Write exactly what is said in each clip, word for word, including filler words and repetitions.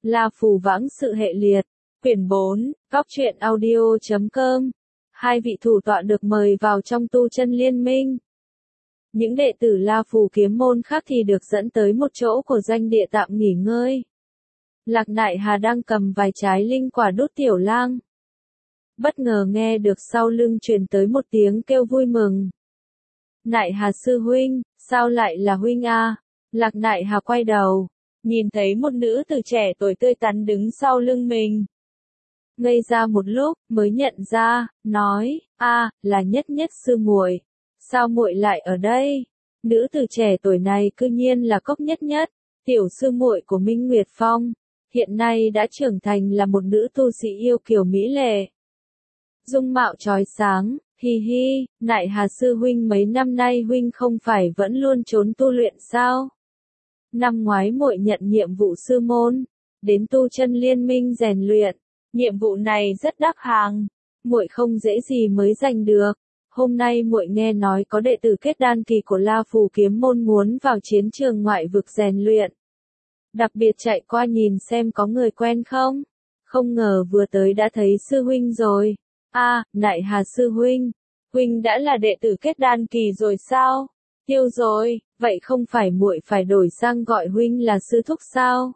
La Phù Vãng Sự Hệ Liệt, quyển bốn, góc truyện audio chấm com. Hai vị thủ tọa được mời vào trong tu chân liên minh. Những đệ tử La Phù kiếm môn khác thì được dẫn tới một chỗ của danh địa tạm nghỉ ngơi. Lạc Nại Hà đang cầm vài trái linh quả đốt Tiểu Lang. Bất ngờ nghe được sau lưng truyền tới một tiếng kêu vui mừng. Nại Hà sư huynh, sao lại là huynh a? Lạc Nại Hà quay đầu, nhìn thấy một nữ tử trẻ tuổi tươi tắn đứng sau lưng mình. Ngây ra một lúc, mới nhận ra, nói, a, là Nhất Nhất sư muội. Sao muội lại ở đây? Nữ tử trẻ tuổi này cư nhiên là Cốc Nhất Nhất, tiểu sư muội của Minh Nguyệt Phong, hiện nay đã trưởng thành là một nữ tu sĩ yêu kiều mỹ lệ. Dung mạo chói sáng, hi hi, Nại Hà sư huynh mấy năm nay huynh không phải vẫn luôn trốn tu luyện sao? Năm ngoái muội nhận nhiệm vụ sư môn, đến tu chân liên minh rèn luyện, nhiệm vụ này rất đắt hàng, muội không dễ gì mới giành được. Hôm nay muội nghe nói có đệ tử kết đan kỳ của La Phù kiếm môn muốn vào chiến trường ngoại vực rèn luyện. Đặc biệt chạy qua nhìn xem có người quen không? Không ngờ vừa tới đã thấy sư huynh rồi. A, Nại Hà sư huynh, huynh đã là đệ tử kết đan kỳ rồi sao? Tiêu rồi, vậy không phải muội phải đổi sang gọi huynh là sư thúc sao?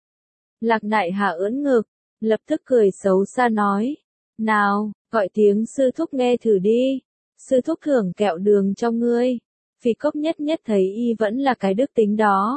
Lạc Nại Hà ưỡn ngực, lập tức cười xấu xa nói, nào, gọi tiếng sư thúc nghe thử đi, sư thúc thưởng kẹo đường cho ngươi. Phì Cốc Nhất Nhất thấy y vẫn là cái đức tính đó,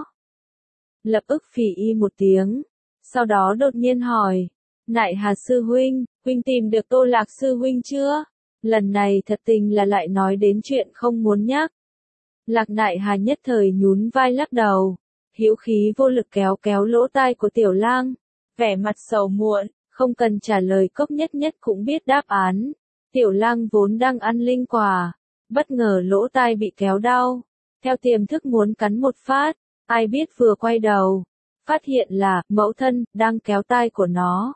lập ức phì y một tiếng, sau đó đột nhiên hỏi, Nại Hà sư huynh, huynh tìm được Tô Lạc sư huynh chưa? Lần này thật tình là lại nói đến chuyện không muốn nhắc. Lạc Nại Hà nhất thời nhún vai lắc đầu, hữu khí vô lực kéo kéo lỗ tai của Tiểu Lang, vẻ mặt sầu muộn, không cần trả lời Cốc Nhất Nhất cũng biết đáp án. Tiểu Lang vốn đang ăn linh quả, bất ngờ lỗ tai bị kéo đau, theo tiềm thức muốn cắn một phát, ai biết vừa quay đầu, phát hiện là mẫu thân đang kéo tai của nó.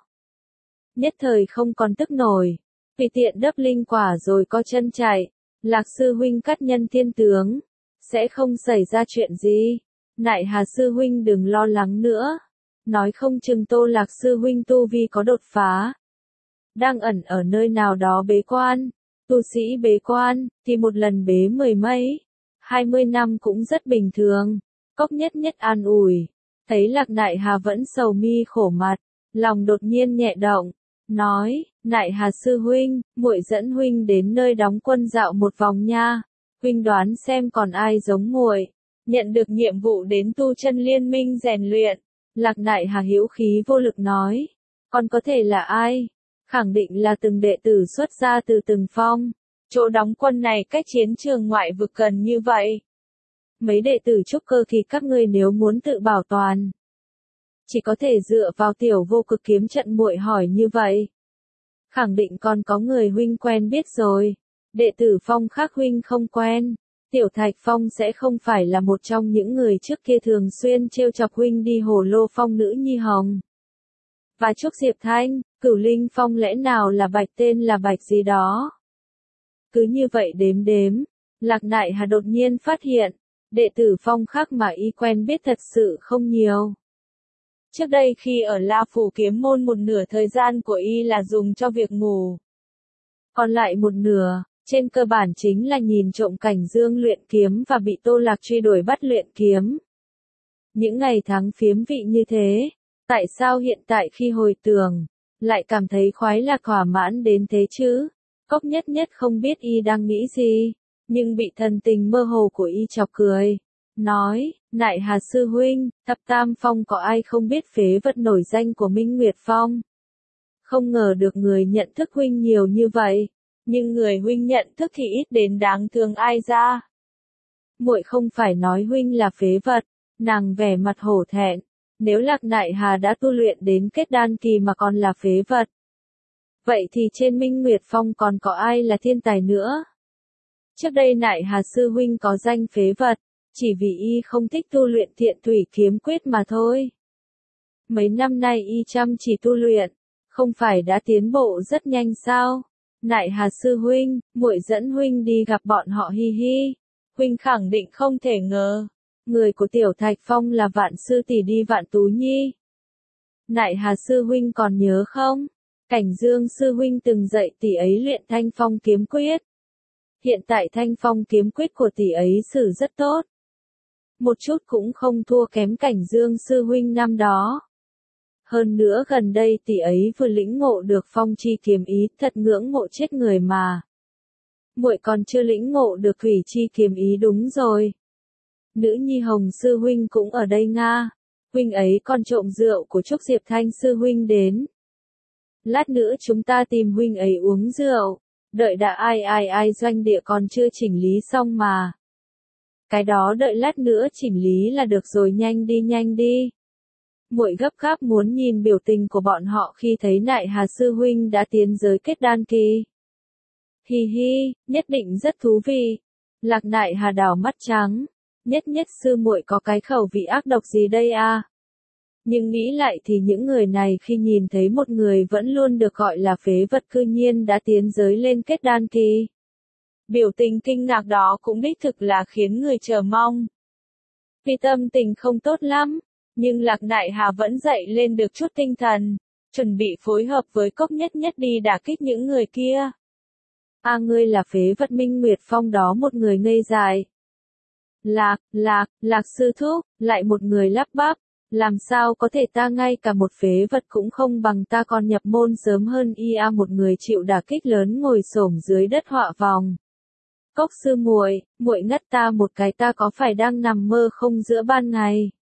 Nhất thời không còn tức nổi, tùy tiện đấp linh quả rồi co chân chạy. Lạc sư huynh cắt nhân thiên tướng, sẽ không xảy ra chuyện gì. Nại Hà sư huynh đừng lo lắng nữa, nói không chừng Tô Lạc sư huynh tu vi có đột phá, đang ẩn ở nơi nào đó bế quan. Tu sĩ bế quan thì một lần bế mười mấy, hai mươi năm cũng rất bình thường. Cốc Nhất Nhất an ủi, thấy Lạc Nại Hà vẫn sầu mi khổ mặt, lòng đột nhiên nhẹ động, nói, Nại Hà sư huynh, muội dẫn huynh đến nơi đóng quân dạo một vòng nha, huynh đoán xem còn ai giống muội, nhận được nhiệm vụ đến tu chân liên minh rèn luyện. Lạc Nại Hà hữu khí vô lực nói, còn có thể là ai? Khẳng định là từng đệ tử xuất ra từ từng phong, chỗ đóng quân này cách chiến trường ngoại vực gần như vậy. Mấy đệ tử trúc cơ kỳ các ngươi nếu muốn tự bảo toàn, chỉ có thể dựa vào tiểu vô cực kiếm trận. Muội hỏi như vậy, khẳng định còn có người huynh quen biết rồi. Đệ tử phong khác huynh không quen, Tiểu Thạch Phong sẽ không phải là một trong những người trước kia thường xuyên trêu chọc huynh đi Hồ Lô Phong nữ nhi hồng. Và Trúc Diệp Thanh, Cửu Linh Phong lẽ nào là Bạch tên là Bạch gì đó. Cứ như vậy đếm đếm, Lạc Nại Hà đột nhiên phát hiện, đệ tử phong khác mà y quen biết thật sự không nhiều. Trước đây khi ở La Phù kiếm môn một nửa thời gian của y là dùng cho việc ngủ. Còn lại một nửa, trên cơ bản chính là nhìn trộm Cảnh Dương luyện kiếm và bị Tô Lạc truy đuổi bắt luyện kiếm. Những ngày tháng phiếm vị như thế, tại sao hiện tại khi hồi tưởng, lại cảm thấy khoái lạc thỏa mãn đến thế chứ? Cốc Nhất Nhất không biết y đang nghĩ gì, nhưng bị thần tình mơ hồ của y chọc cười. Nói, Nại Hà sư huynh, thập tam phong có ai không biết phế vật nổi danh của Minh Nguyệt Phong? Không ngờ được người nhận thức huynh nhiều như vậy, nhưng người huynh nhận thức thì ít đến đáng thương ai ra. Muội không phải nói huynh là phế vật. Nàng vẻ mặt hổ thẹn, nếu Lạc Nại Hà đã tu luyện đến kết đan kỳ mà còn là phế vật, vậy thì trên Minh Nguyệt Phong còn có ai là thiên tài nữa? Trước đây Nại Hà sư huynh có danh phế vật, chỉ vì y không thích tu luyện Thiện Thủy kiếm quyết mà thôi. Mấy năm nay y chăm chỉ tu luyện, không phải đã tiến bộ rất nhanh sao? Nại Hà sư huynh, muội dẫn huynh đi gặp bọn họ hi hi. Huynh khẳng định không thể ngờ, người của Tiểu Thạch Phong là Vạn sư tỷ đi Vạn Tú Nhi. Nại Hà sư huynh còn nhớ không? Cảnh Dương sư huynh từng dạy tỷ ấy luyện Thanh Phong kiếm quyết. Hiện tại Thanh Phong kiếm quyết của tỷ ấy sử rất tốt. Một chút cũng không thua kém Cảnh Dương sư huynh năm đó. Hơn nữa gần đây tỷ ấy vừa lĩnh ngộ được phong chi kiếm ý, thật ngưỡng mộ chết người mà. Muội còn chưa lĩnh ngộ được thủy chi kiếm ý đúng rồi. Nữ nhi Hồng sư huynh cũng ở đây nga. Huynh ấy còn trộm rượu của Trúc Diệp Thanh sư huynh đến. Lát nữa chúng ta tìm huynh ấy uống rượu. Đợi đã ai ai ai doanh địa còn chưa chỉnh lý xong mà. Cái đó đợi lát nữa chỉnh lý là được rồi, nhanh đi nhanh đi. Muội gấp gáp muốn nhìn biểu tình của bọn họ khi thấy Nại Hà sư huynh đã tiến giới kết đan kỳ. Hi hi, nhất định rất thú vị. Lạc Nại Hà đảo mắt trắng. Nhất nhất sư muội có cái khẩu vị ác độc gì đây à? Nhưng nghĩ lại thì những người này khi nhìn thấy một người vẫn luôn được gọi là phế vật cư nhiên đã tiến giới lên kết đan kỳ. Biểu tình kinh ngạc đó cũng đích thực là khiến người chờ mong. Vì tâm tình không tốt lắm, nhưng Lạc Nại Hà vẫn dậy lên được chút tinh thần, chuẩn bị phối hợp với Cốc Nhất Nhất đi đả kích những người kia. A à, ngươi là phế vật Minh Nguyệt Phong đó, một người ngây dại. Lạc, lạc, lạc sư thúc, lại một người lắp bắp. Làm sao có thể, ta ngay cả một phế vật cũng không bằng, ta còn nhập môn sớm hơn y a. Một người chịu đả kích lớn ngồi xổm dưới đất họa vòng. Cốc sư muội, muội ngất ta một cái, ta có phải đang nằm mơ không giữa ban ngày?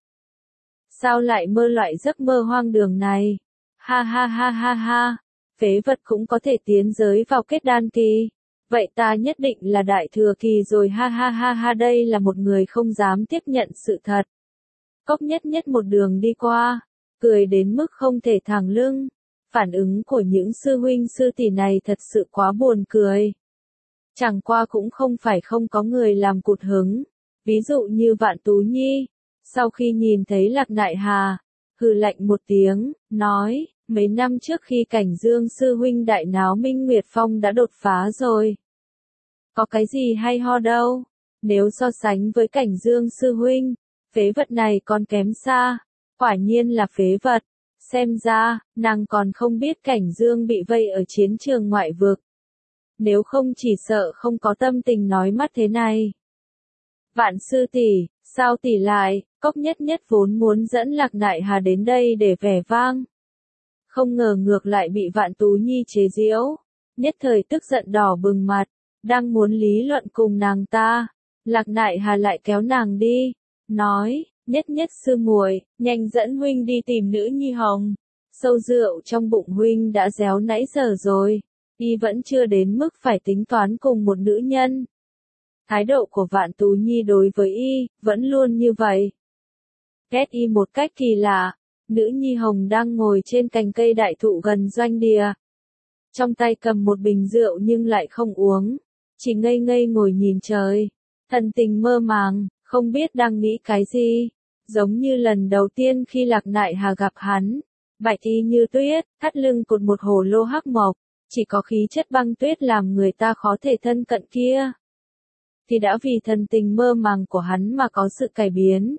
Sao lại mơ loại giấc mơ hoang đường này? Ha ha ha ha ha, phế vật cũng có thể tiến giới vào kết đan kỳ. Vậy ta nhất định là đại thừa kỳ rồi, ha ha ha ha. Đây là một người không dám tiếp nhận sự thật. Cốc Nhất Nhất một đường đi qua, cười đến mức không thể thẳng lưng. Phản ứng của những sư huynh sư tỷ này thật sự quá buồn cười. Chẳng qua cũng không phải không có người làm cụt hứng. Ví dụ như Vạn Tú Nhi, sau khi nhìn thấy Lạc Nại Hà, hừ lạnh một tiếng, nói, mấy năm trước khi Cảnh Dương sư huynh đại náo Minh Nguyệt Phong đã đột phá rồi. Có cái gì hay ho đâu, nếu so sánh với Cảnh Dương sư huynh, phế vật này còn kém xa, quả nhiên là phế vật. Xem ra, nàng còn không biết Cảnh Dương bị vây ở chiến trường ngoại vực. Nếu không chỉ sợ không có tâm tình nói mắt thế này. Vạn sư tỷ, sao tỷ lại? Cốc Nhất Nhất vốn muốn dẫn Lạc Nại Hà đến đây để vẻ vang. Không ngờ ngược lại bị Vạn Tú Nhi chế giễu. Nhất thời tức giận đỏ bừng mặt, đang muốn lý luận cùng nàng ta. Lạc Nại Hà lại kéo nàng đi, nói, Nhất Nhất sư muội, nhanh dẫn huynh đi tìm nữ nhi Hồng. Sâu rượu trong bụng huynh đã réo nãy giờ rồi, y vẫn chưa đến mức phải tính toán cùng một nữ nhân. Thái độ của Vạn Tú Nhi đối với y, vẫn luôn như vậy. Ghét y một cách kỳ lạ, nữ nhi Hồng đang ngồi trên cành cây đại thụ gần doanh địa. Trong tay cầm một bình rượu nhưng lại không uống, chỉ ngây ngây ngồi nhìn trời. Thần tình mơ màng, không biết đang nghĩ cái gì. Giống như lần đầu tiên khi Lạc Nại Hà gặp hắn. Bạch y như tuyết, thắt lưng cột một hồ lô hắc mộc, chỉ có khí chất băng tuyết làm người ta khó thể thân cận kia. Thì đã vì thần tình mơ màng của hắn mà có sự cải biến.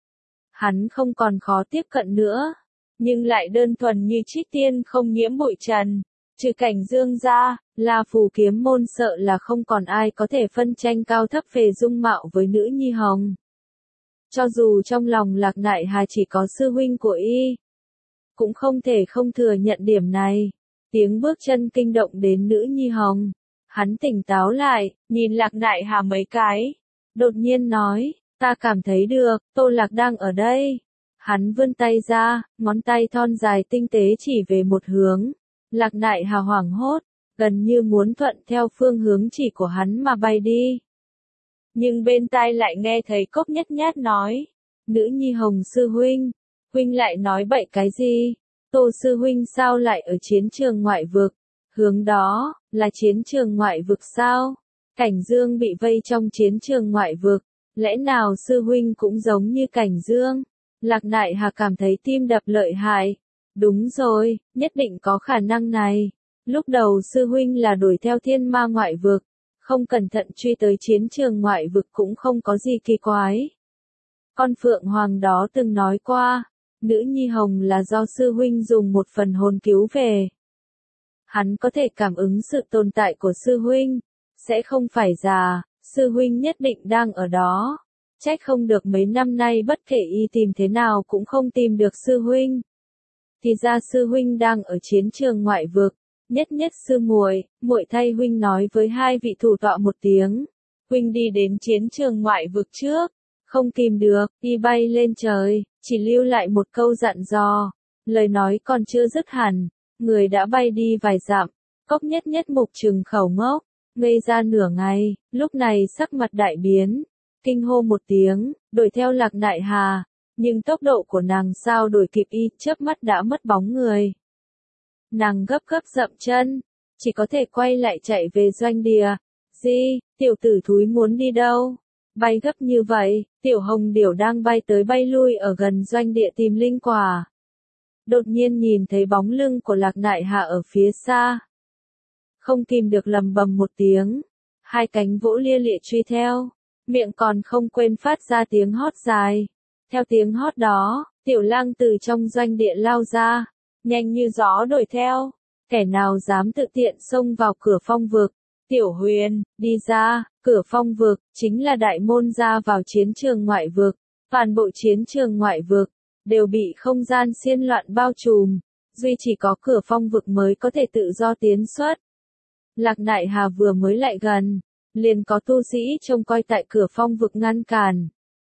Hắn không còn khó tiếp cận nữa, nhưng lại đơn thuần như trích tiên không nhiễm bụi trần. Trừ Cảnh Dương ra, La Phù kiếm môn sợ là không còn ai có thể phân tranh cao thấp về dung mạo với nữ nhi Hồng. Cho dù trong lòng Lạc Nại Hà chỉ có sư huynh của y, cũng không thể không thừa nhận điểm này. Tiếng bước chân kinh động đến nữ nhi Hồng. Hắn tỉnh táo lại, nhìn Lạc Nại Hà mấy cái. Đột nhiên nói, ta cảm thấy được, Tô Lạc đang ở đây. Hắn vươn tay ra, ngón tay thon dài tinh tế chỉ về một hướng. Lạc Nại Hà hoảng hốt, gần như muốn thuận theo phương hướng chỉ của hắn mà bay đi. Nhưng bên tai lại nghe thấy Cốc Nhất Nhất nói, nữ nhi Hồng sư huynh, huynh lại nói bậy cái gì? Tô sư huynh sao lại ở chiến trường ngoại vực? Hướng đó, là chiến trường ngoại vực sao? Cảnh Dương bị vây trong chiến trường ngoại vực, lẽ nào sư huynh cũng giống như Cảnh Dương? Lạc Nại Hà cảm thấy tim đập lợi hại. Đúng rồi, nhất định có khả năng này. Lúc đầu sư huynh là đuổi theo thiên ma ngoại vực, không cẩn thận truy tới chiến trường ngoại vực cũng không có gì kỳ quái. Con Phượng Hoàng đó từng nói qua, nữ nhi hồng là do sư huynh dùng một phần hồn cứu về. Hắn có thể cảm ứng sự tồn tại của sư huynh, sẽ không phải già, sư huynh nhất định đang ở đó. Trách không được mấy năm nay bất kể y tìm thế nào cũng không tìm được sư huynh. Thì ra sư huynh đang ở chiến trường ngoại vực. Nhất nhất sư muội, muội thay huynh nói với hai vị thủ tọa một tiếng. Huynh đi đến chiến trường ngoại vực trước. Không kìm được, y bay lên trời, chỉ lưu lại một câu dặn dò. Lời nói còn chưa dứt hẳn, người đã bay đi vài dặm. Cốc nhất nhất mục trừng khẩu ngốc, ngây ra nửa ngày, lúc này sắc mặt đại biến. Kinh hô một tiếng, đuổi theo Lạc Nại Hà. Nhưng tốc độ của nàng sao đuổi kịp y, chớp mắt đã mất bóng người. Nàng gấp gấp dậm chân, chỉ có thể quay lại chạy về doanh địa. Di, tiểu tử thúi muốn đi đâu? Bay gấp như vậy, tiểu hồng điểu đang bay tới bay lui ở gần doanh địa tìm linh quả. Đột nhiên nhìn thấy bóng lưng của Lạc Nại Hà ở phía xa. Không kìm được lầm bầm một tiếng, hai cánh vỗ lia lịa truy theo, miệng còn không quên phát ra tiếng hót dài. Theo tiếng hót đó, tiểu lang từ trong doanh địa lao ra, nhanh như gió đuổi theo, kẻ nào dám tự tiện xông vào cửa phong vực. Tiểu Huyền, đi ra, cửa phong vực, chính là đại môn ra vào chiến trường ngoại vực, toàn bộ chiến trường ngoại vực, đều bị không gian xiên loạn bao trùm, duy chỉ có cửa phong vực mới có thể tự do tiến xuất. Lạc Nại Hà vừa mới lại gần, liền có tu sĩ trông coi tại cửa phong vực ngăn cản.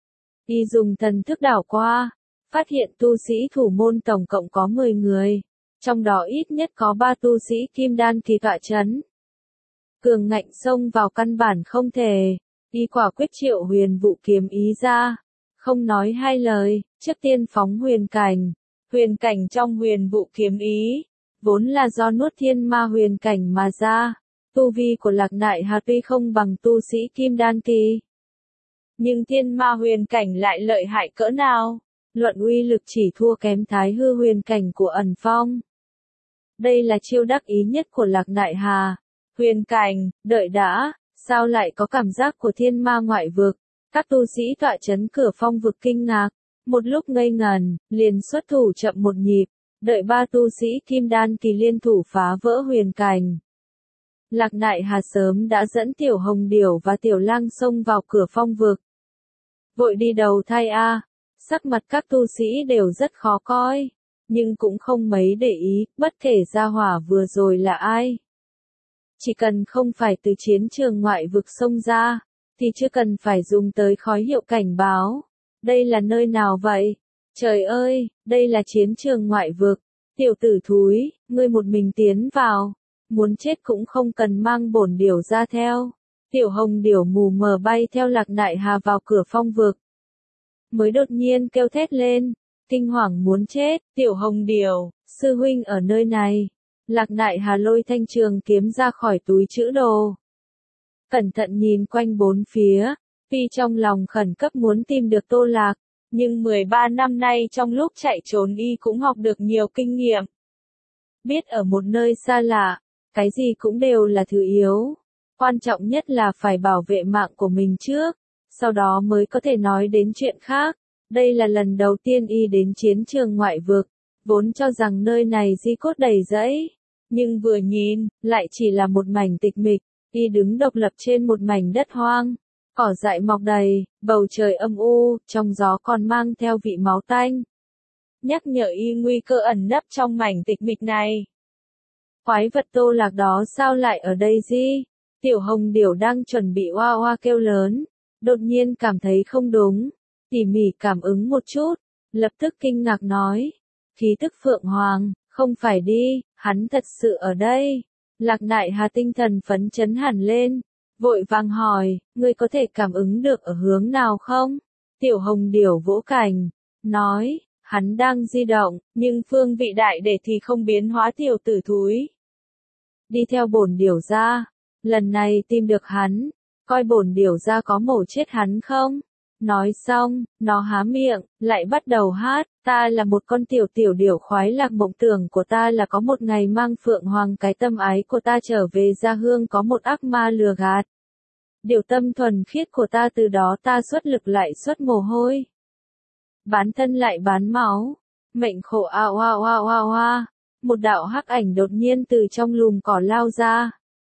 Y dùng thần thức đảo qua, phát hiện tu sĩ thủ môn tổng cộng có mười người, trong đó ít nhất có ba tu sĩ kim đan kỳ tọa chấn. Cường ngạnh xông vào căn bản không thể, y quả quyết triệu huyền vụ kiếm ý ra, không nói hai lời, trước tiên phóng huyền cảnh. Huyền cảnh trong huyền vụ kiếm ý, vốn là do nuốt thiên ma huyền cảnh mà ra, tu vi của Lạc Nại Hà tuy không bằng tu sĩ kim đan kỳ. Nhưng thiên ma huyền cảnh lại lợi hại cỡ nào, luận uy lực chỉ thua kém thái hư huyền cảnh của ẩn phong. Đây là chiêu đắc ý nhất của Lạc Nại Hà. Huyền cảnh, đợi đã, sao lại có cảm giác của thiên ma ngoại vực? Các tu sĩ tọa chấn cửa phong vực kinh ngạc, một lúc ngây ngần, liền xuất thủ chậm một nhịp, đợi ba tu sĩ kim đan kỳ liên thủ phá vỡ huyền cảnh. Lạc Nại Hà sớm đã dẫn tiểu hồng điểu và tiểu lang xông vào cửa phong vực. Vội đi đầu thai a, sắc mặt các tu sĩ đều rất khó coi, nhưng cũng không mấy để ý, bất kể gia hỏa vừa rồi là ai. Chỉ cần không phải từ chiến trường ngoại vực xông ra, thì chưa cần phải dùng tới khói hiệu cảnh báo. Đây là nơi nào vậy? Trời ơi, đây là chiến trường ngoại vực. Tiểu tử thúi, ngươi một mình tiến vào. Muốn chết cũng không cần mang bổn điểu ra theo. Tiểu hồng điểu mù mờ bay theo Lạc Nại Hà vào cửa phong vực. Mới đột nhiên kêu thét lên, kinh hoàng muốn chết, tiểu hồng điểu, sư huynh ở nơi này. Lạc Nại Hà lôi thanh trường kiếm ra khỏi túi trữ đồ. Cẩn thận nhìn quanh bốn phía, tuy trong lòng khẩn cấp muốn tìm được Tô Lạc, nhưng mười ba năm nay trong lúc chạy trốn y cũng học được nhiều kinh nghiệm. Biết ở một nơi xa lạ, cái gì cũng đều là thứ yếu. Quan trọng nhất là phải bảo vệ mạng của mình trước, sau đó mới có thể nói đến chuyện khác. Đây là lần đầu tiên y đến chiến trường ngoại vực, vốn cho rằng nơi này di cốt đầy rẫy, nhưng vừa nhìn, lại chỉ là một mảnh tịch mịch, y đứng độc lập trên một mảnh đất hoang, cỏ dại mọc đầy, bầu trời âm u, trong gió còn mang theo vị máu tanh. Nhắc nhở y nguy cơ ẩn nấp trong mảnh tịch mịch này. Quái vật Tô Lạc đó sao lại ở đây gì? Tiểu hồng điểu đang chuẩn bị oa oa kêu lớn, đột nhiên cảm thấy không đúng, tỉ mỉ cảm ứng một chút, lập tức kinh ngạc nói, khí tức Phượng Hoàng, không phải đi, hắn thật sự ở đây. Lạc Nại Hà tinh thần phấn chấn hẳn lên, vội vàng hỏi, ngươi có thể cảm ứng được ở hướng nào không? Tiểu hồng điểu vỗ cành, nói, hắn đang di động, nhưng phương vị đại để thì không biến hóa tiểu tử thúi. Đi theo bổn điểu ra, lần này tìm được hắn, coi bổn điểu ra có mổ chết hắn không? Nói xong, nó há miệng, lại bắt đầu hát, ta là một con tiểu tiểu điểu khoái lạc, mộng tưởng của ta là có một ngày mang Phượng Hoàng, cái tâm ái của ta trở về gia hương, có một ác ma lừa gạt. Điều tâm thuần khiết của ta, từ đó ta xuất lực lại xuất mồ hôi. Bán thân lại bán máu, Mệnh khổ ao ao ao ao a. Một đạo hắc ảnh đột nhiên từ trong lùm cỏ lao ra.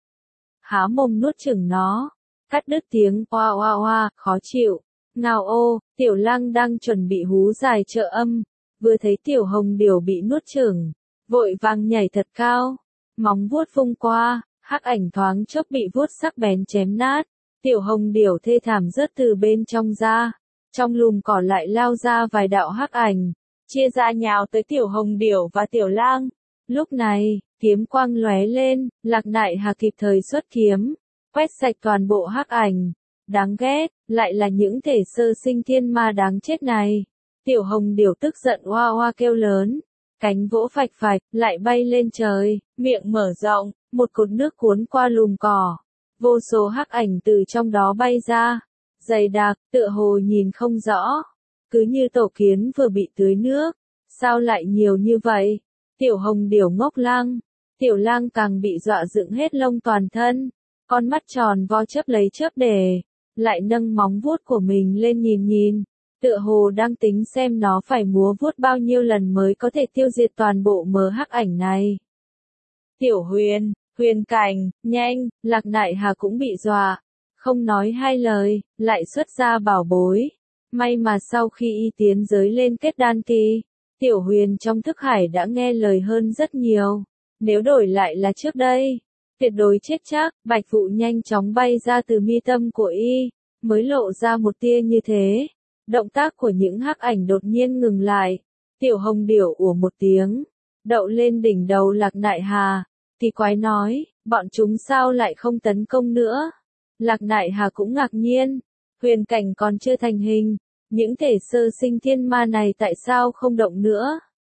Há mồm nuốt chửng nó. Cắt đứt tiếng oa oa oa, khó chịu. Ngao ô, Tiểu Lang đang chuẩn bị hú dài trợ âm. Vừa thấy Tiểu Hồng Điểu bị nuốt chửng. Vội vàng nhảy thật cao. Móng vuốt vung qua, hắc ảnh thoáng chốc bị vuốt sắc bén chém nát. Tiểu Hồng Điểu thê thảm rớt từ bên trong ra. Trong lùm cỏ lại lao ra vài đạo hắc ảnh. Chia ra nhào tới Tiểu Hồng Điểu và Tiểu Lang. Lúc này, kiếm quang lóe lên, Lạc Nại Hà kịp thời xuất kiếm, quét sạch toàn bộ hắc ảnh. Đáng ghét, lại là những thể sơ sinh thiên ma đáng chết này. Tiểu Hồng Điểu tức giận oa oa kêu lớn, cánh vỗ phạch phạch, lại bay lên trời, miệng mở rộng, một cột nước cuốn qua lùm cỏ. Vô số hắc ảnh từ trong đó bay ra, dày đặc, tựa hồ nhìn không rõ. Cứ như tổ kiến vừa bị tưới nước, sao lại nhiều như vậy? Tiểu Hồng Điểu ngốc lăng, Tiểu Lang càng bị dọa dựng hết lông toàn thân, con mắt tròn vo chớp lấy chớp để, lại nâng móng vuốt của mình lên nhìn nhìn, tựa hồ đang tính xem nó phải múa vuốt bao nhiêu lần mới có thể tiêu diệt toàn bộ mớ hắc ảnh này. Tiểu Huyền, Huyền Cảnh, nhanh, Lạc Nại Hà cũng bị dọa, không nói hai lời, lại xuất ra bảo bối. May mà sau khi y tiến giới lên kết đan kỳ, Tiểu Huyền trong thức hải đã nghe lời hơn rất nhiều. Nếu đổi lại là trước đây, tuyệt đối chết chắc. Bạch vụ nhanh chóng bay ra từ mi tâm của y, mới lộ ra một tia như thế. Động tác của những hắc ảnh đột nhiên ngừng lại. Tiểu Hồng Điểu ủa một tiếng, đậu lên đỉnh đầu Lạc Nại Hà. Kỳ quái nói, bọn chúng sao lại không tấn công nữa? Lạc Nại Hà cũng ngạc nhiên, huyền cảnh còn chưa thành hình. Những thể sơ sinh thiên ma này tại sao không động nữa?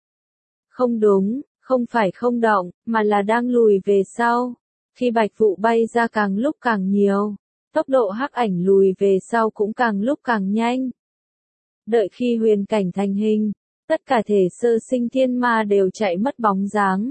Không đúng, không phải không động, mà là đang lùi về sau. Khi bạch vụ bay ra càng lúc càng nhiều, tốc độ hắc ảnh lùi về sau cũng càng lúc càng nhanh. Đợi khi huyền cảnh thành hình, tất cả thể sơ sinh thiên ma đều chạy mất bóng dáng.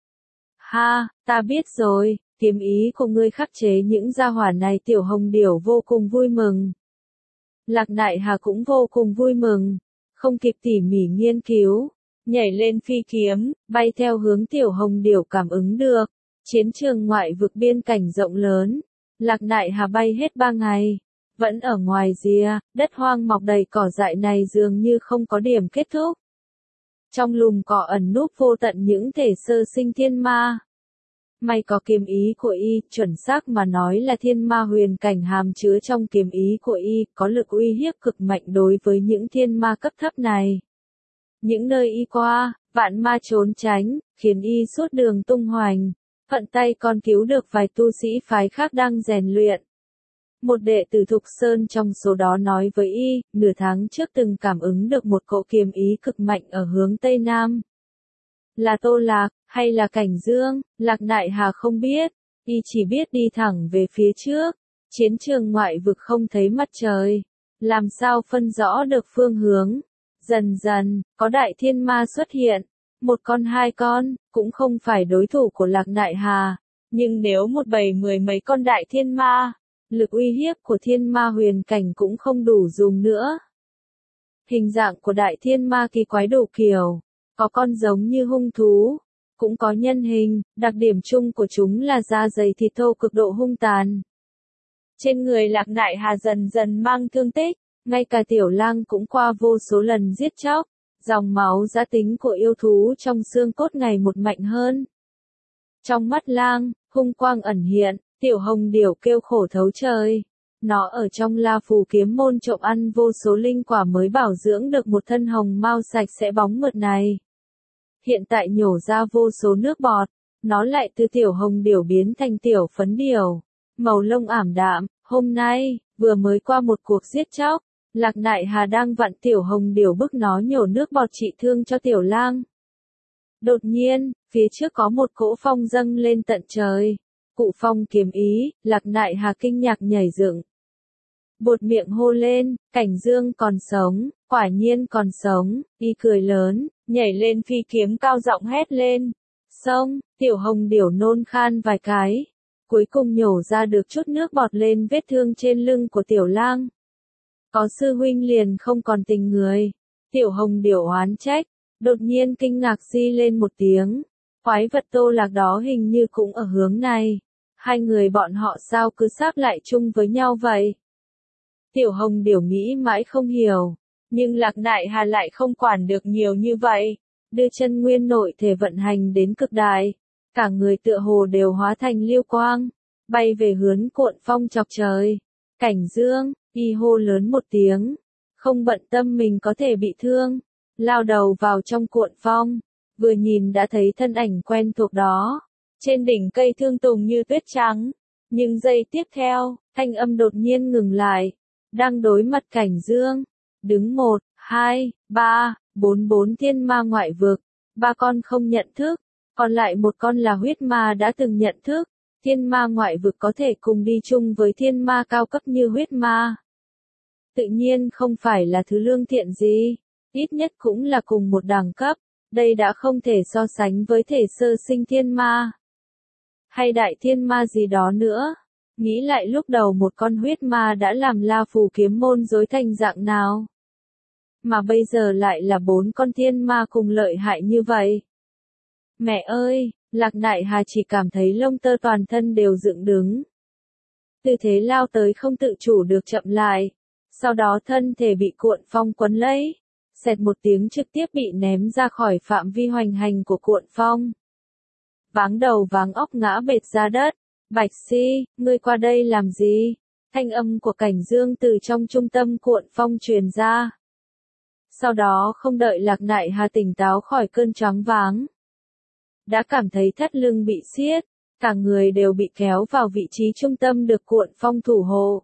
Ha, ta biết rồi, kiếm ý của ngươi khắc chế những gia hỏa này. Tiểu Hồng Điểu vô cùng vui mừng. Lạc Nại Hà cũng vô cùng vui mừng, không kịp tỉ mỉ nghiên cứu, nhảy lên phi kiếm, bay theo hướng Tiểu Hồng Điểu cảm ứng được. Chiến trường ngoại vực biên cảnh rộng lớn, Lạc Nại Hà bay hết ba ngày, vẫn ở ngoài rìa, đất hoang mọc đầy cỏ dại này dường như không có điểm kết thúc. Trong lùm cỏ ẩn núp vô tận những thể sơ sinh thiên ma. May có kiếm ý của y, chuẩn xác mà nói là thiên ma huyền cảnh hàm chứa trong kiếm ý của y, có lực uy hiếp cực mạnh đối với những thiên ma cấp thấp này. Những nơi y qua, vạn ma trốn tránh, khiến y suốt đường tung hoành, thuận tay còn cứu được vài tu sĩ phái khác đang rèn luyện. Một đệ tử Thục Sơn trong số đó nói với y, nửa tháng trước từng cảm ứng được một cỗ kiếm ý cực mạnh ở hướng Tây Nam. Là Tô Lạc, hay là Cảnh Dương, Lạc Nại Hà không biết, y chỉ biết đi thẳng về phía trước. Chiến trường ngoại vực không thấy mặt trời, làm sao phân rõ được phương hướng. Dần dần, có đại thiên ma xuất hiện, một con hai con, cũng không phải đối thủ của Lạc Nại Hà. Nhưng nếu một bầy mười mấy con đại thiên ma, lực uy hiếp của thiên ma huyền cảnh cũng không đủ dùng nữa. Hình dạng của đại thiên ma kỳ quái đủ kiểu, có con giống như hung thú, cũng có nhân hình, đặc điểm chung của chúng là da dày thịt thô cực độ hung tàn. Trên người Lạc Nại Hà dần dần mang thương tích, ngay cả Tiểu Lang cũng qua vô số lần giết chóc, dòng máu dã tính của yêu thú trong xương cốt ngày một mạnh hơn. Trong mắt Lang, hung quang ẩn hiện, Tiểu Hồng Điểu kêu khổ thấu trời. Nó ở trong La Phù kiếm môn trộm ăn vô số linh quả mới bảo dưỡng được một thân hồng mau sạch sẽ bóng mượt này. Hiện tại nhổ ra vô số nước bọt, nó lại từ Tiểu Hồng Điểu biến thành Tiểu Phấn Điểu. Màu lông ảm đạm, hôm nay, vừa mới qua một cuộc giết chóc, Lạc Nại Hà đang vặn Tiểu Hồng Điểu bức nó nhổ nước bọt trị thương cho Tiểu Lang. Đột nhiên, phía trước có một cỗ phong dâng lên tận trời. Cụ phong kiếm ý, Lạc Nại Hà kinh ngạc nhảy dựng. Buột miệng hô lên, Cảnh Dương còn sống, quả nhiên còn sống, y cười lớn, nhảy lên phi kiếm cao giọng hét lên. Xong, Tiểu Hồng Điểu nôn khan vài cái, cuối cùng nhổ ra được chút nước bọt lên vết thương trên lưng của Tiểu Lang. Có sư huynh liền không còn tình người. Tiểu Hồng Điểu oán trách, Đột nhiên kinh ngạc di lên một tiếng. Quái vật Tô Lạc đó hình như cũng ở hướng này. Hai người bọn họ sao cứ sáp lại chung với nhau vậy? Tiểu Hồng Điểu nghĩ mãi không hiểu. Nhưng Lạc Nại Hà lại không quản được nhiều như vậy. Đưa chân nguyên nội thể vận hành đến cực đại. Cả người tựa hồ đều hóa thành liêu quang. Bay về hướng cuộn phong chọc trời. Cảnh Dương, y hô lớn một tiếng. Không bận tâm mình có thể bị thương. Lao đầu vào trong cuộn phong. Vừa nhìn đã thấy thân ảnh quen thuộc đó. Trên đỉnh cây thương tùng như tuyết trắng. Nhưng giây tiếp theo, thanh âm đột nhiên ngừng lại. Đang đối mặt Cảnh Dương. Đứng một, hai, ba, bốn bốn thiên ma ngoại vực. Ba con không nhận thức. Còn lại một con là huyết ma đã từng nhận thức. Thiên ma ngoại vực có thể cùng đi chung với thiên ma cao cấp như huyết ma. Tự nhiên không phải là thứ lương thiện gì. Ít nhất cũng là cùng một đẳng cấp. Đây đã không thể so sánh với thể sơ sinh thiên ma. Hay đại thiên ma gì đó nữa. Nghĩ lại lúc đầu một con huyết ma đã làm La Phù kiếm môn rối thành dạng nào. Mà bây giờ lại là bốn con thiên ma cùng lợi hại như vậy. Mẹ ơi, Lạc Nại Hà chỉ cảm thấy lông tơ toàn thân đều dựng đứng. Tư thế lao tới không tự chủ được chậm lại. Sau đó thân thể bị cuộn phong quấn lấy. Xẹt một tiếng trực tiếp bị ném ra khỏi phạm vi hoành hành của cuộn phong. Váng đầu váng óc ngã bệt ra đất. Bạch Si, ngươi qua đây làm gì? Thanh âm của Cảnh Dương từ trong trung tâm cuộn phong truyền ra. Sau đó không đợi Lạc Nại Hà tỉnh táo khỏi cơn choáng váng. Đã cảm thấy thắt lưng bị siết, cả người đều bị kéo vào vị trí trung tâm được cuộn phong thủ hộ.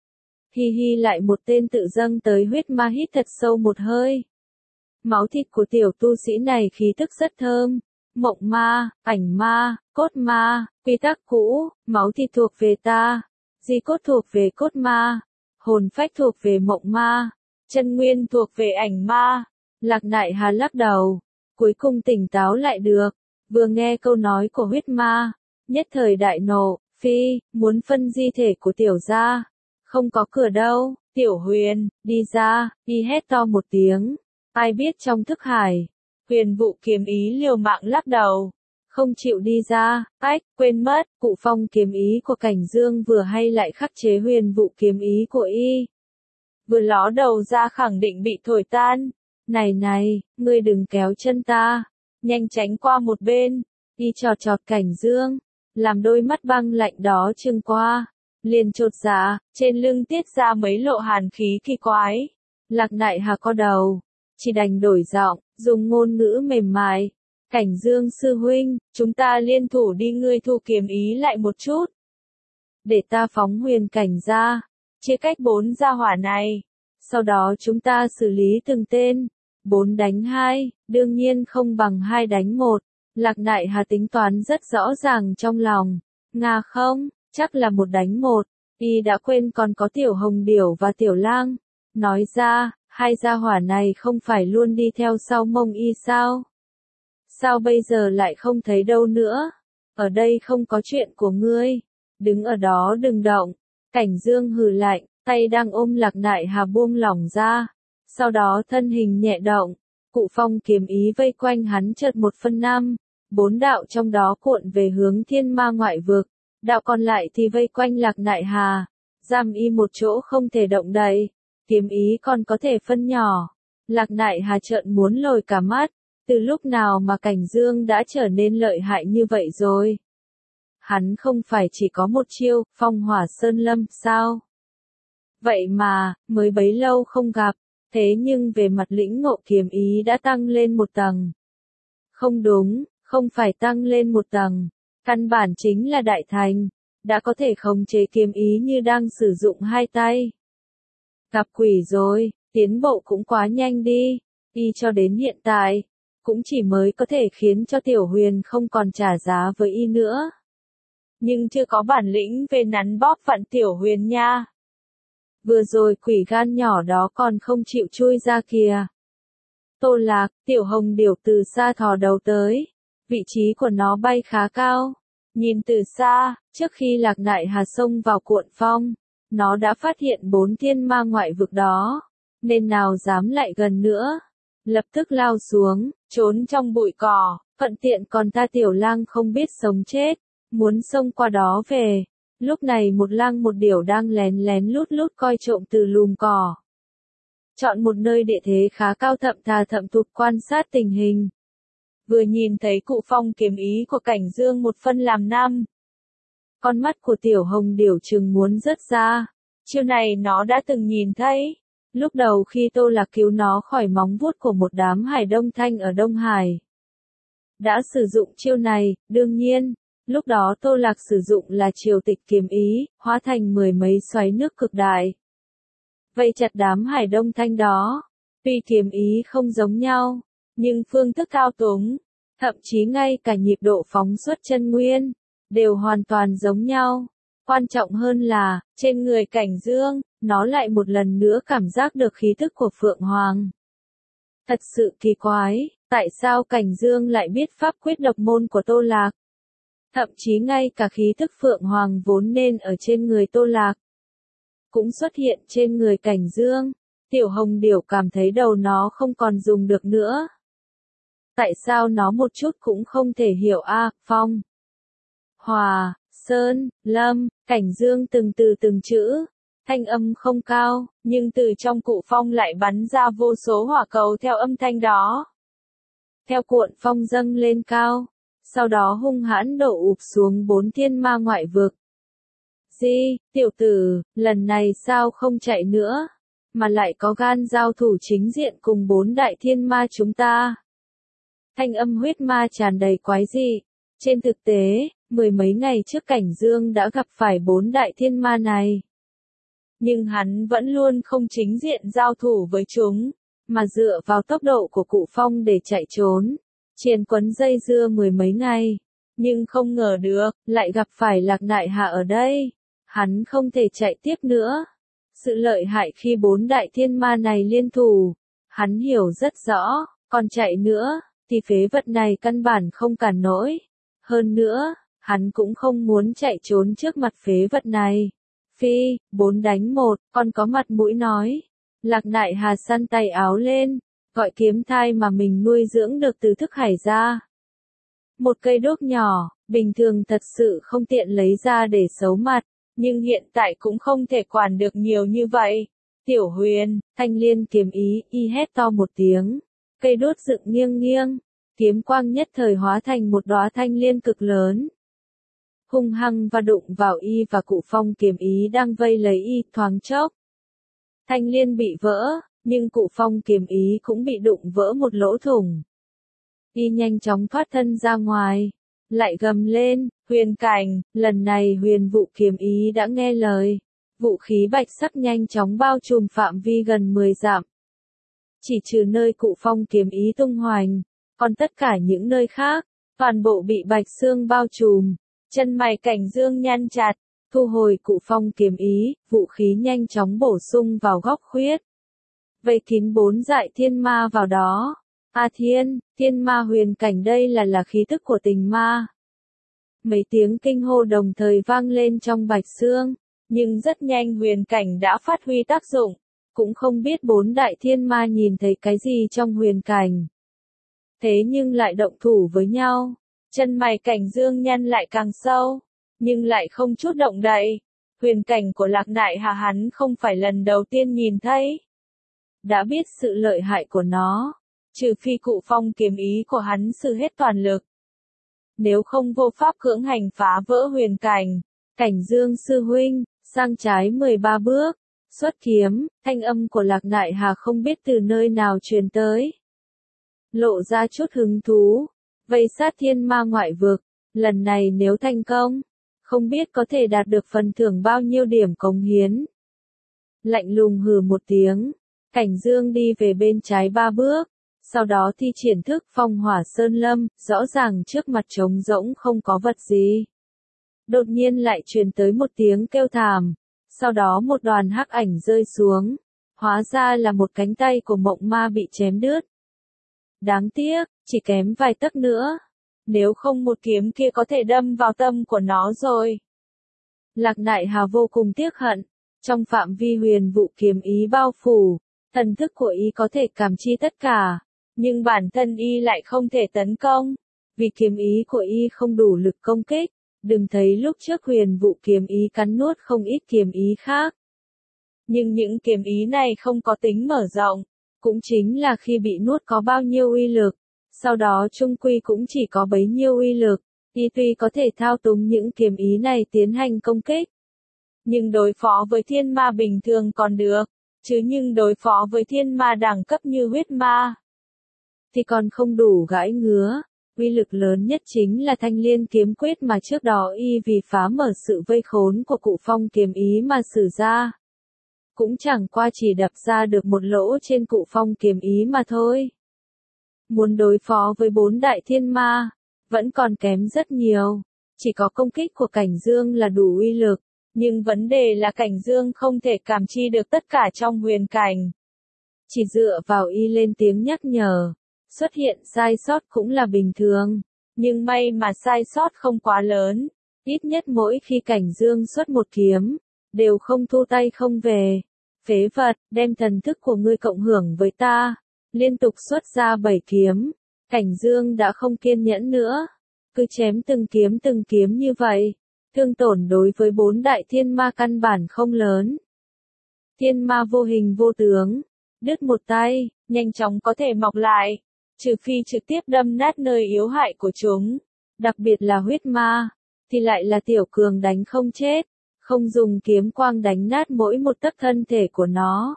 Hi hi lại một tên tự dâng tới huyết ma hít thật sâu một hơi. Máu thịt của tiểu tu sĩ này khí tức rất thơm. Mộng ma, ảnh ma, cốt ma, quy tắc cũ, máu thịt thuộc về ta, di cốt thuộc về cốt ma, hồn phách thuộc về mộng ma, chân nguyên thuộc về ảnh ma. Lạc Nại Hà lắc đầu, cuối cùng tỉnh táo lại được, vừa nghe câu nói của huyết ma, nhất thời đại nộ, phi, muốn phân di thể của tiểu gia, không có cửa đâu, Tiểu Huyền, đi ra, đi hét to một tiếng, ai biết trong thức hải. Huyền Vụ Kiếm Ý liều mạng lắc đầu, không chịu đi ra, ách, quên mất, cụ phong kiếm ý của Cảnh Dương vừa hay lại khắc chế huyền vụ kiếm ý của y. Vừa ló đầu ra khẳng định bị thổi tan. Này này, ngươi đừng kéo chân ta, nhanh tránh qua một bên, y chọt chọt Cảnh Dương, làm đôi mắt băng lạnh đó trừng qua, liền chột dạ, trên lưng tiết ra mấy lộ hàn khí kỳ quái. Lạc Nại Hà co đầu. Chỉ đành đổi giọng, dùng ngôn ngữ mềm mại. Cảnh Dương sư huynh, chúng ta liên thủ đi ngươi thu kiếm ý lại một chút. Để ta phóng huyền cảnh ra, chia cách bốn gia hỏa này. Sau đó chúng ta xử lý từng tên. Bốn đánh hai, đương nhiên không bằng hai đánh một. Lạc Nại Hà tính toán rất rõ ràng trong lòng. Nga không, chắc là một đánh một. Y đã quên còn có Tiểu Hồng Điểu và Tiểu Lang. Nói ra, hai gia hỏa này không phải luôn đi theo sau mông y sao? Sao bây giờ lại không thấy đâu nữa? Ở đây không có chuyện của ngươi. Đứng ở đó đừng động. Cảnh Dương hừ lạnh, tay đang ôm Lạc Nại Hà buông lỏng ra. Sau đó thân hình nhẹ động. Cụ phong kiếm ý vây quanh hắn chợt một phân năm. Bốn đạo trong đó cuộn về hướng thiên ma ngoại vực. Đạo còn lại thì vây quanh Lạc Nại Hà. Giam y một chỗ không thể động đậy. Kiếm ý còn có thể phân nhỏ. Lạc Nại Hà trợn muốn lồi cả mắt. Từ lúc nào mà Cảnh Dương đã trở nên lợi hại như vậy rồi? Hắn không phải chỉ có một chiêu, phong hỏa sơn lâm, sao? Vậy mà, mới bấy lâu không gặp, thế nhưng về mặt lĩnh ngộ kiếm ý đã tăng lên một tầng. Không đúng, không phải tăng lên một tầng. Căn bản chính là đại thành. Đã có thể khống chế kiếm ý như đang sử dụng hai tay. Gặp quỷ rồi, tiến bộ cũng quá nhanh đi. Y cho đến hiện tại, cũng chỉ mới có thể khiến cho Tiểu Huyền không còn trả giá với y nữa. Nhưng chưa có bản lĩnh về nắn bóp vặn Tiểu Huyền nha. Vừa rồi quỷ gan nhỏ đó còn không chịu chui ra kìa. Tô Lạc, Tiểu Hồng Điểu từ xa thò đầu tới. Vị trí của nó bay khá cao. Nhìn từ xa, trước khi Lạc Nại Hà xông vào cuộn phong, nó đã phát hiện bốn thiên ma ngoại vực đó. Nên nào dám lại gần nữa. Lập tức lao xuống, trốn trong bụi cỏ, thuận tiện còn ta tiểu lang không biết sống chết, muốn xông qua đó về. Lúc này một lang một điểu đang lén lén lút lút coi trộm từ lùm cỏ. Chọn một nơi địa thế khá cao thậm thà thậm thụt quan sát tình hình. Vừa nhìn thấy cụ phong kiếm ý của Cảnh Dương một phân làm năm. Con mắt của tiểu hồng điểu chừng muốn rớt ra. Chiêu này nó đã từng nhìn thấy. Lúc đầu khi Tô Lạc cứu nó khỏi móng vuốt của một đám hải đông thanh ở Đông Hải. Đã sử dụng chiêu này, đương nhiên. Lúc đó Tô Lạc sử dụng là triều tịch kiếm ý, hóa thành mười mấy xoáy nước cực đại. Vây chặt đám hải đông thanh đó. Tuy kiếm ý không giống nhau, nhưng phương thức thao túng, thậm chí ngay cả nhịp độ phóng xuất chân nguyên, đều hoàn toàn giống nhau. Quan trọng hơn là, trên người Cảnh Dương, nó lại một lần nữa cảm giác được khí tức của Phượng Hoàng. Thật sự kỳ quái, tại sao Cảnh Dương lại biết pháp quyết độc môn của Tô Lạc? Thậm chí ngay cả khí tức Phượng Hoàng vốn nên ở trên người Tô Lạc, cũng xuất hiện trên người Cảnh Dương. Tiểu hồng điểu cảm thấy đầu nó không còn dùng được nữa. Tại sao nó một chút cũng không thể hiểu a à, Phong, Hòa, Sơn, Lâm, Cảnh Dương từng từ từng chữ, thanh âm không cao, nhưng từ trong cụ phong lại bắn ra vô số hỏa cầu theo âm thanh đó. Theo cuộn phong dâng lên cao, sau đó hung hãn đổ ụp xuống bốn thiên ma ngoại vực. Di, tiểu tử, lần này sao không chạy nữa, mà lại có gan giao thủ chính diện cùng bốn đại thiên ma chúng ta. Thanh âm huyết ma tràn đầy quái dị. Trên thực tế, mười mấy ngày trước Cảnh Dương đã gặp phải bốn đại thiên ma này. Nhưng hắn vẫn luôn không chính diện giao thủ với chúng, mà dựa vào tốc độ của cụ phong để chạy trốn. Triền quấn dây dưa mười mấy ngày, nhưng không ngờ được, lại gặp phải Lạc Nại Hà ở đây. Hắn không thể chạy tiếp nữa. Sự lợi hại khi bốn đại thiên ma này liên thủ, hắn hiểu rất rõ, còn chạy nữa, thì phế vật này căn bản không cản nổi. Hơn nữa, hắn cũng không muốn chạy trốn trước mặt phế vật này. Phi, bốn đánh một, còn có mặt mũi nói. Lạc Nại Hà săn tay áo lên, gọi kiếm thai mà mình nuôi dưỡng được từ thức hải ra. Một cây đốt nhỏ, bình thường thật sự không tiện lấy ra để xấu mặt, nhưng hiện tại cũng không thể quản được nhiều như vậy. Tiểu Huyền, Thanh Liên kiếm ý, y hét to một tiếng. Cây đốt dựng nghiêng nghiêng, kiếm quang nhất thời hóa thành một đóa thanh liên cực lớn. Hung hăng và đụng vào y và cụ phong kiếm ý đang vây lấy y thoáng chốc. Thanh liên bị vỡ, nhưng cụ phong kiếm ý cũng bị đụng vỡ một lỗ thủng. Y nhanh chóng thoát thân ra ngoài, lại gầm lên, Huyền Cảnh, lần này Huyền Vũ kiếm ý đã nghe lời. Vũ khí bạch sắc nhanh chóng bao trùm phạm vi gần mười dặm. Chỉ trừ nơi cụ phong kiếm ý tung hoành, còn tất cả những nơi khác, toàn bộ bị bạch xương bao trùm. Chân mày Cảnh Dương nhăn chặt, thu hồi cụ phong kiếm ý, vũ khí nhanh chóng bổ sung vào góc khuyết. Vây kín bốn dại thiên ma vào đó. A thiên, thiên ma Huyền Cảnh, đây là là khí tức của tình ma. Mấy tiếng kinh hô đồng thời vang lên trong bạch xương, nhưng rất nhanh Huyền Cảnh đã phát huy tác dụng, cũng không biết bốn đại thiên ma nhìn thấy cái gì trong Huyền Cảnh. Thế nhưng lại động thủ với nhau. Chân mày Cảnh Dương nhăn lại càng sâu, nhưng lại không chút động đậy. Huyền Cảnh của Lạc Nại Hà hắn không phải lần đầu tiên nhìn thấy. Đã biết sự lợi hại của nó, trừ phi cụ phong kiếm ý của hắn sử hết toàn lực. Nếu không vô pháp cưỡng hành phá vỡ Huyền Cảnh, Cảnh Dương sư huynh, sang trái mười ba bước, xuất kiếm, thanh âm của Lạc Nại Hà không biết từ nơi nào truyền tới. Lộ ra chút hứng thú. Vây sát thiên ma ngoại vực, lần này nếu thành công, không biết có thể đạt được phần thưởng bao nhiêu điểm cống hiến. Lạnh lùng hừ một tiếng, Cảnh Dương đi về bên trái ba bước, sau đó thi triển thức phong hỏa sơn lâm, rõ ràng trước mặt trống rỗng không có vật gì. Đột nhiên lại truyền tới một tiếng kêu thảm, sau đó một đoàn hắc ảnh rơi xuống, hóa ra là một cánh tay của mộng ma bị chém đứt. Đáng tiếc, chỉ kém vài tấc nữa. Nếu không một kiếm kia có thể đâm vào tâm của nó rồi. Lạc Nại Hà vô cùng tiếc hận. Trong phạm vi Huyền Vũ kiếm ý bao phủ, thần thức của y có thể cảm chi tất cả. nhưng bản thân y lại không thể tấn công, vì kiếm ý của y không đủ lực công kích. Đừng thấy lúc trước huyền vụ kiếm ý cắn nuốt không ít kiếm ý khác. Nhưng những kiếm ý này không có tính mở rộng, cũng chính là khi bị nuốt có bao nhiêu uy lực, sau đó chung quy cũng chỉ có bấy nhiêu uy lực. Y tuy có thể thao túng những kiếm ý này tiến hành công kích, nhưng đối phó với thiên ma bình thường còn được, chứ nhưng đối phó với thiên ma đẳng cấp như huyết ma thì còn không đủ gãi ngứa. Uy lực lớn nhất chính là thanh liên kiếm quyết mà trước đó y vì phá mở sự vây khốn của cụ phong kiếm ý mà sử ra. Cũng chẳng qua chỉ đập ra được một lỗ trên cụ phong kiếm ý mà thôi. Muốn đối phó với bốn đại thiên ma, vẫn còn kém rất nhiều. Chỉ có công kích của Cảnh Dương là đủ uy lực, nhưng vấn đề là Cảnh Dương không thể cảm chi được tất cả trong huyền cảnh. Chỉ dựa vào y lên tiếng nhắc nhở, xuất hiện sai sót cũng là bình thường, nhưng may mà sai sót không quá lớn, ít nhất mỗi khi Cảnh Dương xuất một kiếm, đều không thu tay không về. Phế vật, đem thần thức của ngươi cộng hưởng với ta, liên tục xuất ra bảy kiếm, Cảnh Dương đã không kiên nhẫn nữa, cứ chém từng kiếm từng kiếm như vậy, thương tổn đối với bốn đại thiên ma căn bản không lớn. Thiên ma vô hình vô tướng, đứt một tay, nhanh chóng có thể mọc lại, trừ phi trực tiếp đâm nát nơi yếu hại của chúng, đặc biệt là huyết ma, thì lại là tiểu cường đánh không chết, không dùng kiếm quang đánh nát mỗi một tấc thân thể của nó.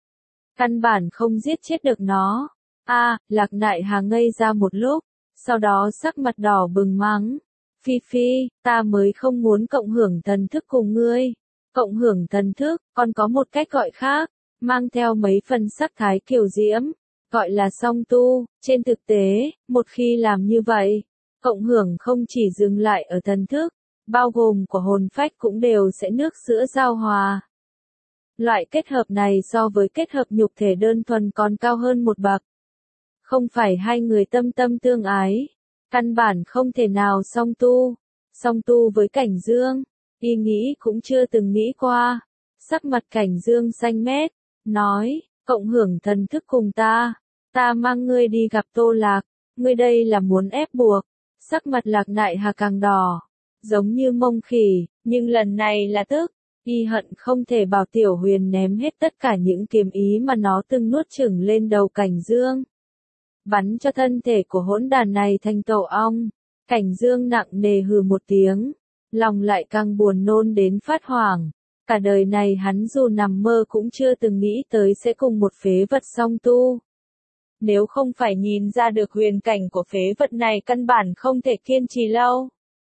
Căn bản không giết chết được nó. A, à, Lạc Nại Hà ngây ra một lúc, sau đó sắc mặt đỏ bừng mắng. Phi Phi, ta mới không muốn cộng hưởng thần thức cùng ngươi. Cộng hưởng thần thức, còn có một cách gọi khác, mang theo mấy phần sắc thái kiều diễm, gọi là song tu. Trên thực tế, một khi làm như vậy, cộng hưởng không chỉ dừng lại ở thần thức, bao gồm của hồn phách cũng đều sẽ nước sữa giao hòa. Loại kết hợp này so với kết hợp nhục thể đơn thuần còn cao hơn một bậc. Không phải hai người tâm tâm tương ái, căn bản không thể nào song tu. Song tu với Cảnh Dương, y nghĩ cũng chưa từng nghĩ qua. Sắc mặt Cảnh Dương xanh mét, nói, cộng hưởng thần thức cùng ta, ta mang ngươi đi gặp Tô Lạc, ngươi đây là muốn ép buộc. Sắc mặt Lạc Nại Hà càng đỏ, giống như mông khỉ, nhưng lần này là tức. Y hận không thể bảo Tiểu Huyền ném hết tất cả những kiếm ý mà nó từng nuốt chửng lên đầu Cảnh Dương, bắn cho thân thể của hỗn đàn này thành tổ ong. Cảnh Dương nặng nề hừ một tiếng, lòng lại càng buồn nôn đến phát hoảng. Cả đời này hắn dù nằm mơ cũng chưa từng nghĩ tới sẽ cùng một phế vật song tu. Nếu không phải nhìn ra được huyền cảnh của phế vật này căn bản không thể kiên trì lâu,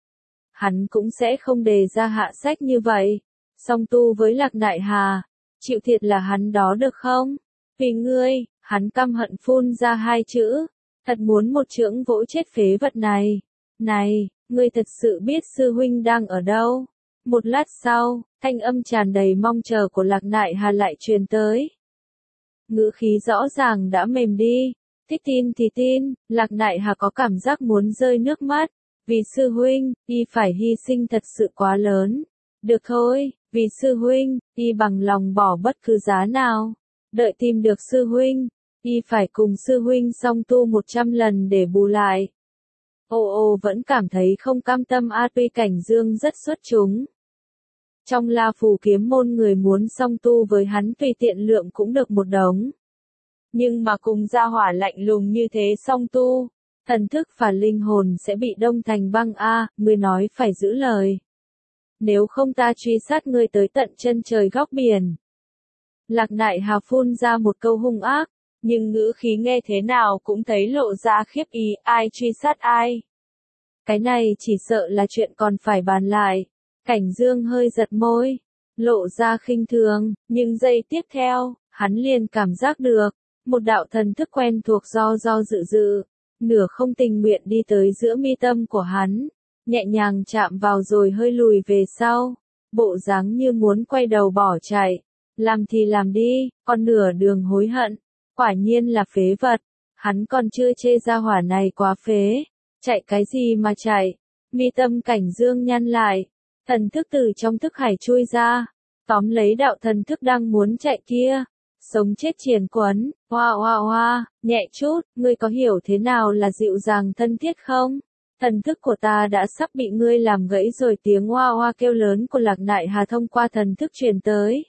hắn cũng sẽ không đề ra hạ sách như vậy. Song tu với Lạc Nại Hà, chịu thiệt là hắn đó được không? Vì ngươi, hắn căm hận phun ra hai chữ, thật muốn một chưởng vỗ chết phế vật này. Này, ngươi thật sự biết sư huynh đang ở đâu? Một lát sau, thanh âm tràn đầy mong chờ của Lạc Nại Hà lại truyền tới. Ngữ khí rõ ràng đã mềm đi, thích tin thì tin. Lạc Nại Hà có cảm giác muốn rơi nước mắt, vì sư huynh, y phải hy sinh thật sự quá lớn. Được thôi, vì sư huynh, y bằng lòng bỏ bất cứ giá nào. Đợi tìm được sư huynh, y phải cùng sư huynh song tu một trăm lần để bù lại. Ô ô vẫn cảm thấy không cam tâm a tuy Cảnh Dương rất xuất chúng. Trong La Phù kiếm môn người muốn song tu với hắn tùy tiện lượng cũng được một đống. Nhưng mà cùng gia hỏa lạnh lùng như thế song tu, thần thức và linh hồn sẽ bị đông thành băng a, ngươi nói phải giữ lời. Nếu không ta truy sát ngươi tới tận chân trời góc biển. Lạc Nại Hà phun ra một câu hung ác, nhưng ngữ khí nghe thế nào cũng thấy lộ ra khiếp ý, ai truy sát ai. Cái này chỉ sợ là chuyện còn phải bàn lại. Cảnh Dương hơi giật môi, lộ ra khinh thường, nhưng giây tiếp theo, hắn liền cảm giác được, một đạo thần thức quen thuộc do do dự dự, nửa không tình nguyện đi tới giữa mi tâm của hắn, nhẹ nhàng chạm vào rồi hơi lùi về sau, bộ dáng như muốn quay đầu bỏ chạy. Làm thì làm đi, còn nửa đường hối hận, quả nhiên là phế vật. Hắn còn chưa chê ra hỏa này quá phế, chạy cái gì mà chạy. Mi tâm Cảnh Dương nhăn lại, thần thức từ trong thức hải chui ra, tóm lấy đạo thần thức đang muốn chạy kia, sống chết triền quấn, hoa hoa hoa, nhẹ chút, ngươi có hiểu thế nào là dịu dàng thân thiết không? Thần thức của ta đã sắp bị ngươi làm gãy rồi, tiếng hoa hoa kêu lớn của Lạc Nại Hà thông qua thần thức truyền tới.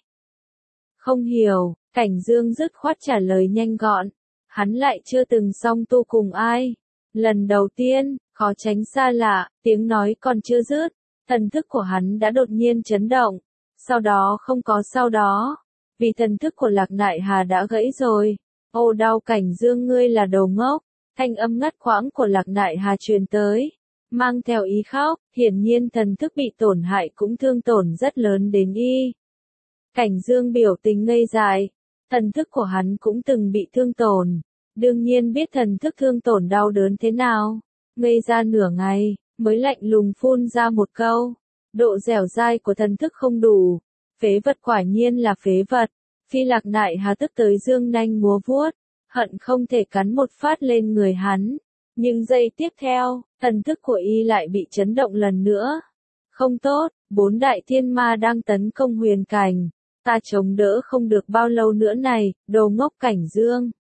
Không hiểu, Cảnh Dương dứt khoát trả lời nhanh gọn. Hắn lại chưa từng song tu cùng ai. Lần đầu tiên, khó tránh xa lạ, tiếng nói còn chưa dứt. Thần thức của hắn đã đột nhiên chấn động. Sau đó không có sau đó. Vì thần thức của Lạc Nại Hà đã gãy rồi. Ô đau, Cảnh Dương ngươi là đồ ngốc. Thanh âm ngắt quãng của Lạc Nại Hà truyền tới. Mang theo ý khóc, hiển nhiên thần thức bị tổn hại cũng thương tổn rất lớn đến y. Cảnh Dương biểu tình ngây dại. Thần thức của hắn cũng từng bị thương tổn. Đương nhiên biết thần thức thương tổn đau đớn thế nào. Ngây ra nửa ngày, mới lạnh lùng phun ra một câu. Độ dẻo dai của thần thức không đủ. Phế vật, quả nhiên là phế vật. Phi Lạc Nại Hà tức tới dương nanh múa vuốt. Hận không thể cắn một phát lên người hắn. Nhưng giây tiếp theo, thần thức của y lại bị chấn động lần nữa. Không tốt, bốn đại thiên ma đang tấn công huyền cảnh. Ta chống đỡ không được bao lâu nữa này, đồ ngốc. Cảnh Dương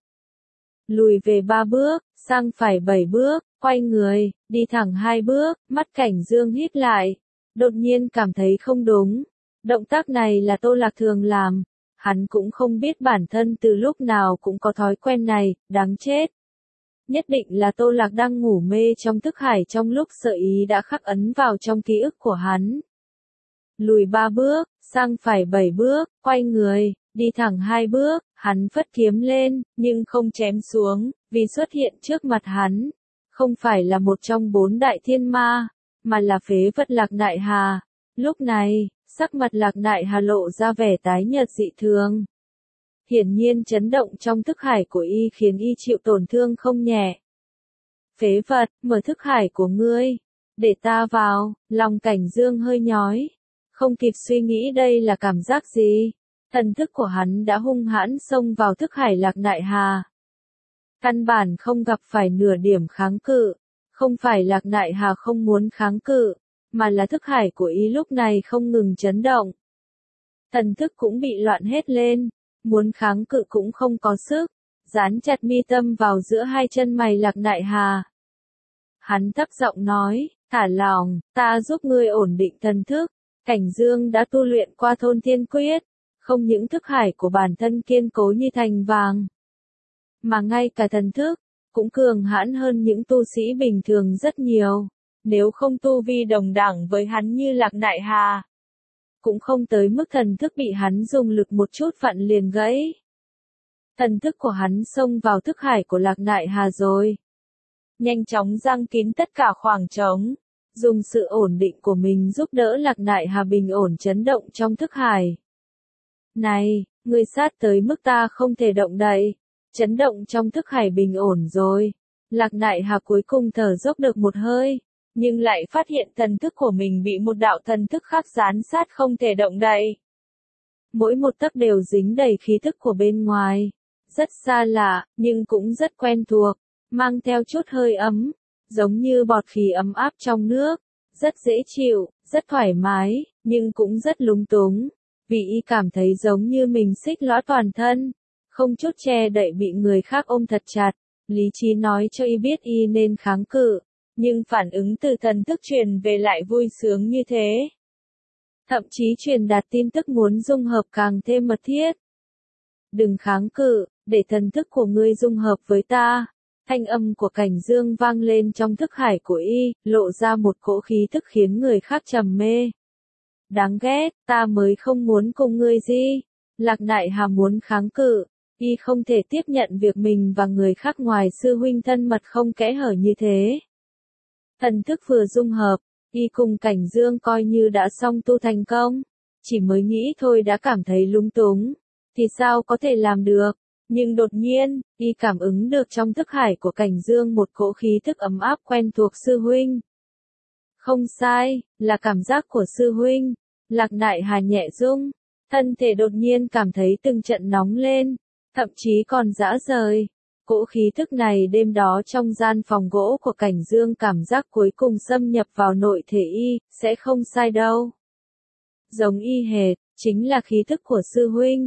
lùi về ba bước, sang phải bảy bước, quay người, đi thẳng hai bước, mắt Cảnh Dương híp lại. Đột nhiên cảm thấy không đúng. Động tác này là Tô Lạc thường làm. Hắn cũng không biết bản thân từ lúc nào cũng có thói quen này, đáng chết. Nhất định là Tô Lạc đang ngủ mê trong thức hải trong lúc sợ ý đã khắc ấn vào trong ký ức của hắn. Lùi ba bước, sang phải bảy bước, quay người, đi thẳng hai bước, hắn phất kiếm lên, nhưng không chém xuống, vì xuất hiện trước mặt hắn. Không phải là một trong bốn đại thiên ma, mà là phế vật Lạc Nại Hà. Lúc này, sắc mặt Lạc Nại Hà lộ ra vẻ tái nhợt dị thường. Hiển nhiên chấn động trong thức hải của y khiến y chịu tổn thương không nhẹ. Phế vật, mở thức hải của ngươi, để ta vào. Lòng Cảnh Dương hơi nhói. Không kịp suy nghĩ đây là cảm giác gì. Thần thức của hắn đã hung hãn xông vào thức hải Lạc Nại Hà. Căn bản không gặp phải nửa điểm kháng cự. Không phải Lạc Nại Hà không muốn kháng cự, mà là thức hải của y lúc này không ngừng chấn động. Thần thức cũng bị loạn hết lên. Muốn kháng cự cũng không có sức. Dán chặt mi tâm vào giữa hai chân mày Lạc Nại Hà. Hắn thấp giọng nói, thả lòng, ta giúp ngươi ổn định thần thức. Cảnh Dương đã tu luyện qua thôn thiên quyết. Không những thức hải của bản thân kiên cố như thành vàng, mà ngay cả thần thức, cũng cường hãn hơn những tu sĩ bình thường rất nhiều. Nếu không tu vi đồng đẳng với hắn như Lạc Nại Hà, cũng không tới mức thần thức bị hắn dùng lực một chút vặn liền gãy. Thần thức của hắn xông vào thức hải của Lạc Nại Hà rồi. Nhanh chóng giăng kín tất cả khoảng trống. Dùng sự ổn định của mình giúp đỡ Lạc Nại Hà bình ổn chấn động trong thức hải. Này, ngươi sát tới mức ta không thể động đậy. Chấn động trong thức hải bình ổn rồi. Lạc Nại Hà cuối cùng thở dốc được một hơi. Nhưng lại phát hiện thần thức của mình bị một đạo thần thức khác dán sát không thể động đậy. Mỗi một tấc đều dính đầy khí thức của bên ngoài. Rất xa lạ, nhưng cũng rất quen thuộc. Mang theo chút hơi ấm. Giống như bọt khí ấm áp trong nước. Rất dễ chịu, rất thoải mái, nhưng cũng rất lúng túng. Vì y cảm thấy giống như mình xích lõa toàn thân. Không chút che đậy bị người khác ôm thật chặt. Lý trí nói cho y biết y nên kháng cự. Nhưng phản ứng từ thần thức truyền về lại vui sướng như thế. Thậm chí truyền đạt tin tức muốn dung hợp càng thêm mật thiết. Đừng kháng cự, để thần thức của ngươi dung hợp với ta. Thanh âm của Cảnh Dương vang lên trong thức hải của y, lộ ra một cỗ khí thức khiến người khác trầm mê. Đáng ghét, ta mới không muốn cùng ngươi gì. Lạc Nại Hà muốn kháng cự, y không thể tiếp nhận việc mình và người khác ngoài sư huynh thân mật không kẽ hở như thế. Thần thức vừa dung hợp, y cùng Cảnh Dương coi như đã xong tu thành công. Chỉ mới nghĩ thôi đã cảm thấy lung túng. Thì sao có thể làm được? Nhưng đột nhiên, y cảm ứng được trong thức hải của Cảnh Dương một cỗ khí thức ấm áp quen thuộc sư huynh. Không sai, là cảm giác của sư huynh. Lạc Nại Hà nhẹ rung, thân thể đột nhiên cảm thấy từng trận nóng lên, thậm chí còn rã rời. Cỗ khí thức này đêm đó trong gian phòng gỗ của Cảnh Dương cảm giác cuối cùng xâm nhập vào nội thể y, sẽ không sai đâu. Giống y hệt, chính là khí thức của sư huynh.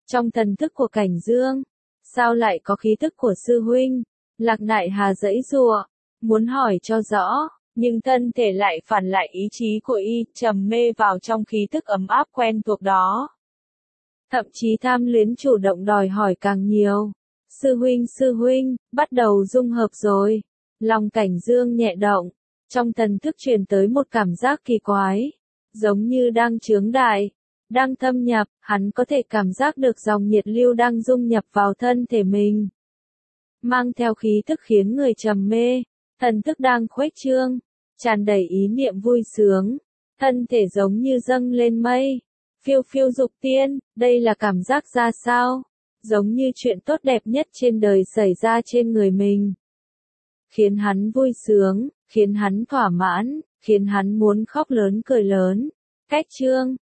Trong thần thức của Cảnh Dương, sao lại có khí tức của sư huynh? Lạc Nại Hà giãy giụa, muốn hỏi cho rõ, nhưng thân thể lại phản lại ý chí của y, trầm mê vào trong khí tức ấm áp quen thuộc đó. Thậm chí tham luyến chủ động đòi hỏi càng nhiều. Sư huynh sư huynh, bắt đầu dung hợp rồi. Lòng Cảnh Dương nhẹ động, trong thần thức truyền tới một cảm giác kỳ quái, giống như đang chướng đại, đang thâm nhập, hắn có thể cảm giác được dòng nhiệt lưu đang dung nhập vào thân thể mình. Mang theo khí thức khiến người trầm mê, thần thức đang khuếch trương, tràn đầy ý niệm vui sướng, thân thể giống như dâng lên mây, phiêu phiêu dục tiên, đây là cảm giác ra sao? Giống như chuyện tốt đẹp nhất trên đời xảy ra trên người mình. Khiến hắn vui sướng, khiến hắn thỏa mãn, khiến hắn muốn khóc lớn cười lớn. Cách chương